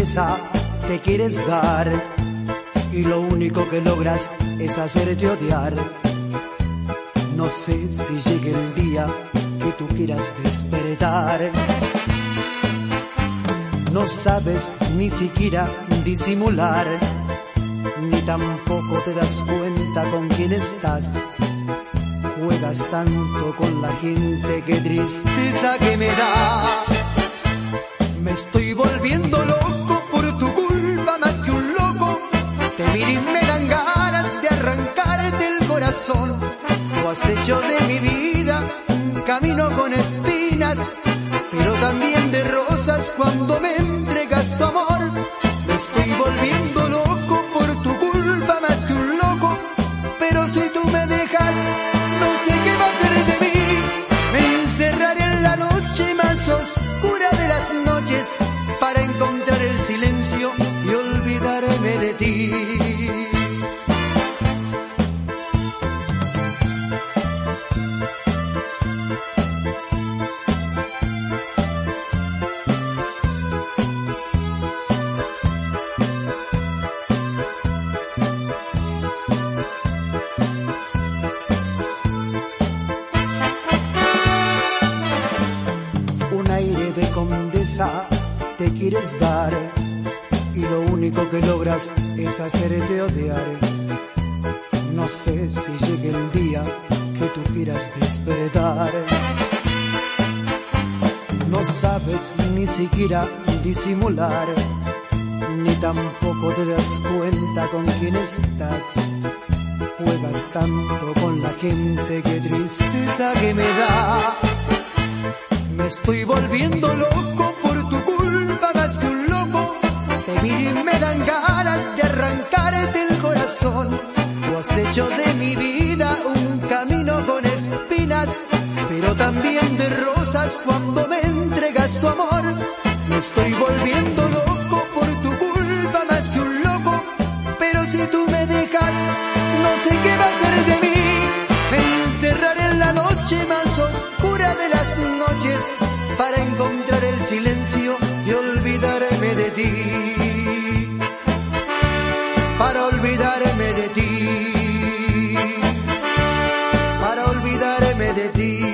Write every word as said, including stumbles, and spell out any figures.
condesa te quieres dar y lo único que logras es hacerte odiar. No sé si llegue el día que tú quieras despertar. No sabes ni siquiera disimular, ni tampoco te das cuenta con quién estás. Juegas tanto con la gente, qué tristeza que me da. Me estoy volviendo loco por tu culpa más que un loco. Te miro y me dan ganas de arrancarte el corazón. Tú has hecho de mi vida un camino con espinas, pero también de rosas cuando me entregas tu amor. Me estoy volviendo loco por tu culpa más que un loco, pero si tú me dejas, no sé qué va a ser de mí. Me encerraré en la noche más oscura de las noches para encontrar el silencio y olvidarme de ti. Condesa te quieres dar y lo único que logras es hacerte odiar. No sé si llegue el día que tú quieras despertar. No sabes ni siquiera disimular, ni tampoco te das cuenta con quién estás. Juegas tanto con la gente, qué tristeza que me da. Me estoy volviendo loco por tu culpa más que un loco. Te miro y me dan ganas de arrancarte el corazón. Tú has hecho de mi vida un camino con espinas, pero también de rosas cuando me entregas tu amor. Me estoy volviendo loco por tu culpa más que un loco, pero si tú me dejas, no sé qué va a ser de mí. Me encerraré en la noche más oscura de las noches para encontrar el silencio y olvidarme de ti. Para olvidarme de ti. Para olvidarme de ti.